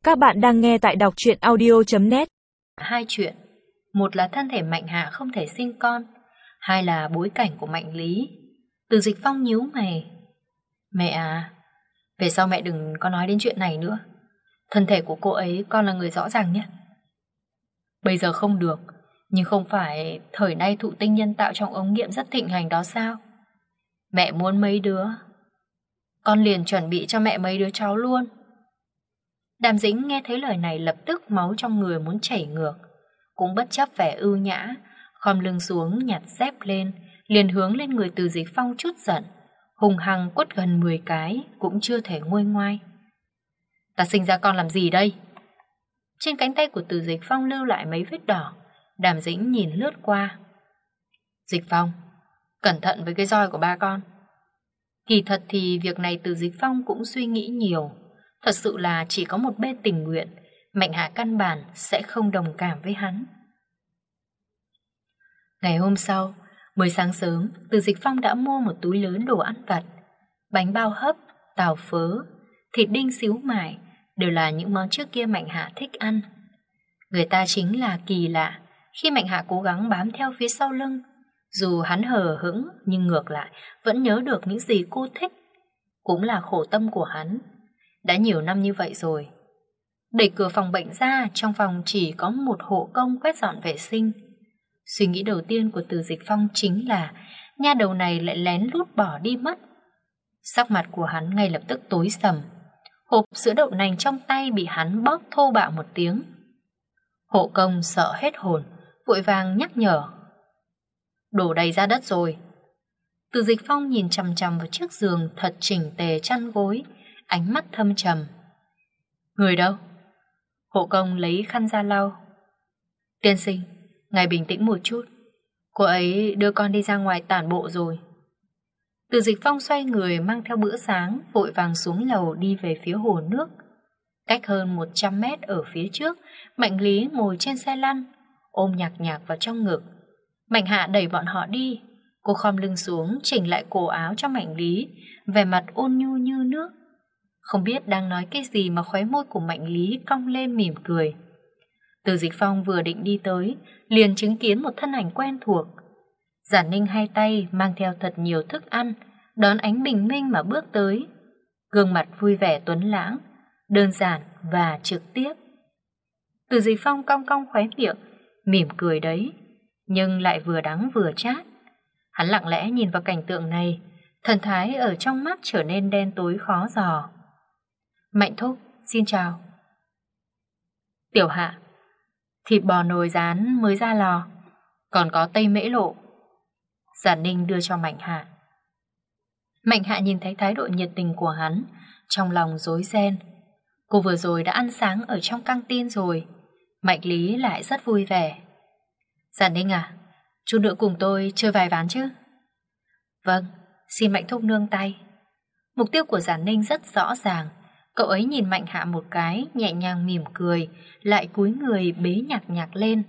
Các bạn đang nghe tại đọc truyện audio.net. Hai chuyện, một là thân thể Mạnh Hạ không thể sinh con, hai là bối cảnh của Mạnh Lý. Từ Dịch Phong nhíu mày. Mẹ à, về sau mẹ đừng có nói đến chuyện này nữa. Thân thể của cô ấy con là người rõ ràng nhất. Bây giờ không được, nhưng không phải thời nay thụ tinh nhân tạo trong ống nghiệm rất thịnh hành đó sao? Mẹ muốn mấy đứa, con liền chuẩn bị cho mẹ mấy đứa cháu luôn. Đàm Dĩnh nghe thấy lời này lập tức máu trong người muốn chảy ngược. Cũng bất chấp vẻ ưu nhã, khom lưng xuống nhặt dép lên, liền hướng lên người Từ Dịch Phong chút giận, hùng hăng quất gần 10 cái cũng chưa thể nguôi ngoai. Ta sinh ra con làm gì đây? Trên cánh tay của Từ Dịch Phong lưu lại mấy vết đỏ. Đàm Dĩnh nhìn lướt qua. Dịch Phong, cẩn thận với cái roi của ba con. Kỳ thật thì việc này Từ Dịch Phong cũng suy nghĩ nhiều. Thật sự là chỉ có một bên tình nguyện, Mạnh Hạ căn bản sẽ không đồng cảm với hắn. Ngày hôm sau, mới sáng sớm, Từ Dịch Phong đã mua một túi lớn đồ ăn vặt. Bánh bao hấp, tàu phớ, thịt đinh xíu mại đều là những món trước kia Mạnh Hạ thích ăn. Người ta chính là kỳ lạ, khi Mạnh Hạ cố gắng bám theo phía sau lưng, dù hắn hờ hững nhưng ngược lại vẫn nhớ được những gì cô thích. Cũng là khổ tâm của hắn. Đã nhiều năm như vậy rồi. Đẩy cửa phòng bệnh ra, trong phòng chỉ có một hộ công quét dọn vệ sinh. Suy nghĩ đầu tiên của Từ Dịch Phong chính là nha đầu này lại lén lút bỏ đi mất. Sắc mặt của hắn ngay lập tức tối sầm. Hộp sữa đậu nành trong tay bị hắn bóp thô bạo một tiếng. Hộ công sợ hết hồn, vội vàng nhắc nhở. Đổ đầy ra đất rồi. Từ Dịch Phong nhìn chằm chằm vào chiếc giường thật chỉnh tề chăn gối, ánh mắt thâm trầm. Người đâu? Hộ công lấy khăn ra lau. Tiên sinh, ngài bình tĩnh một chút. Cô ấy đưa con đi ra ngoài tản bộ rồi. Từ Dịch Phong xoay người mang theo bữa sáng, vội vàng xuống lầu đi về phía hồ nước. Cách hơn 100 mét ở phía trước, Mạnh Lý ngồi trên xe lăn, ôm nhạc nhạc vào trong ngực. Mạnh Hạ đẩy bọn họ đi. Cô khom lưng xuống chỉnh lại cổ áo cho Mạnh Lý, vẻ mặt ôn nhu như nước. Không biết đang nói cái gì mà khóe môi của Mạnh Lý cong lên mỉm cười. Từ Dịch Phong vừa định đi tới, liền chứng kiến một thân ảnh quen thuộc. Giản Ninh hai tay mang theo thật nhiều thức ăn, đón ánh bình minh mà bước tới. Gương mặt vui vẻ tuấn lãng, đơn giản và trực tiếp. Từ Dịch Phong cong cong khóe miệng, mỉm cười đấy, nhưng lại vừa đắng vừa chát. Hắn lặng lẽ nhìn vào cảnh tượng này, thần thái ở trong mắt trở nên đen tối khó dò. Mạnh thúc, xin chào. Tiểu Hạ, thịt bò nồi rán mới ra lò, còn có tây mễ lộ. Giản Ninh đưa cho Mạnh Hạ. Mạnh Hạ nhìn thấy thái độ nhiệt tình của hắn, trong lòng rối ren. Cô vừa rồi đã ăn sáng ở trong căng tin rồi. Mạnh Lý lại rất vui vẻ. Giản Ninh à, chút nữa cùng tôi chơi vài ván chứ? Vâng, xin Mạnh thúc nương tay. Mục tiêu của Giản Ninh rất rõ ràng. Cậu ấy nhìn Mạnh Hạ một cái, nhẹ nhàng mỉm cười, lại cúi người bế nhạc nhạc lên.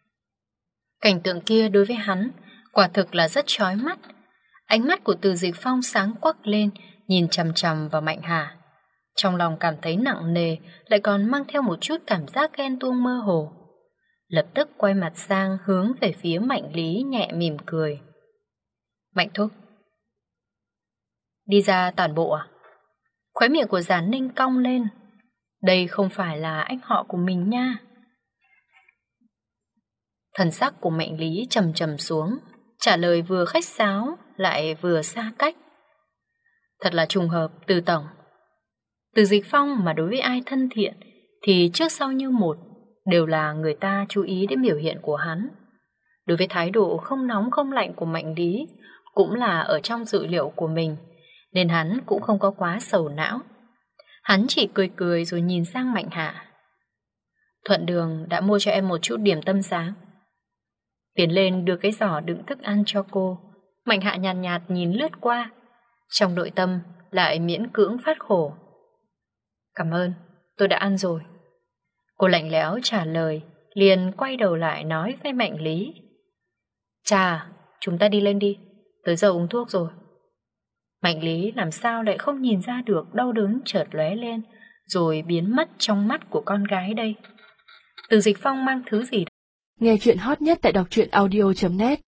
Cảnh tượng kia đối với hắn quả thực là rất chói mắt. Ánh mắt của Từ Dịch Phong sáng quắc lên, nhìn chằm chằm vào Mạnh Hạ. Trong lòng cảm thấy nặng nề, lại còn mang theo một chút cảm giác ghen tuông mơ hồ. Lập tức quay mặt sang hướng về phía Mạnh Lý nhẹ mỉm cười. Mạnh thúc, đi ra tản bộ à? Khóe miệng của Giản Ninh cong lên. Đây không phải là anh họ của mình nha. Thần sắc của Mạnh Lý trầm trầm xuống, trả lời vừa khách sáo lại vừa xa cách. Thật là trùng hợp, Từ tổng. Từ Dịch Phong mà đối với ai thân thiện thì trước sau như một đều là người ta chú ý đến biểu hiện của hắn. Đối với thái độ không nóng không lạnh của Mạnh Lý cũng là ở trong dự liệu của mình, nên hắn cũng không có quá sầu não. Hắn chỉ cười cười rồi nhìn sang Mạnh Hạ. Thuận đường đã mua cho em một chút điểm tâm sáng. Tiến lên đưa cái giỏ đựng thức ăn cho cô. Mạnh Hạ nhàn nhạt nhìn lướt qua, trong nội tâm lại miễn cưỡng phát khổ. Cảm ơn, tôi đã ăn rồi. Cô lạnh lẽo trả lời, liền quay đầu lại nói với Mạnh Lý. Chà, chúng ta đi lên đi, tới giờ uống thuốc rồi. Mạnh Lý làm sao lại không nhìn ra được đau đớn chợt lóe lên, rồi biến mất trong mắt của con gái đây? Từ Dịch Phong mang thứ gì? Nghe chuyện hot nhất tại đọc truyện audio.net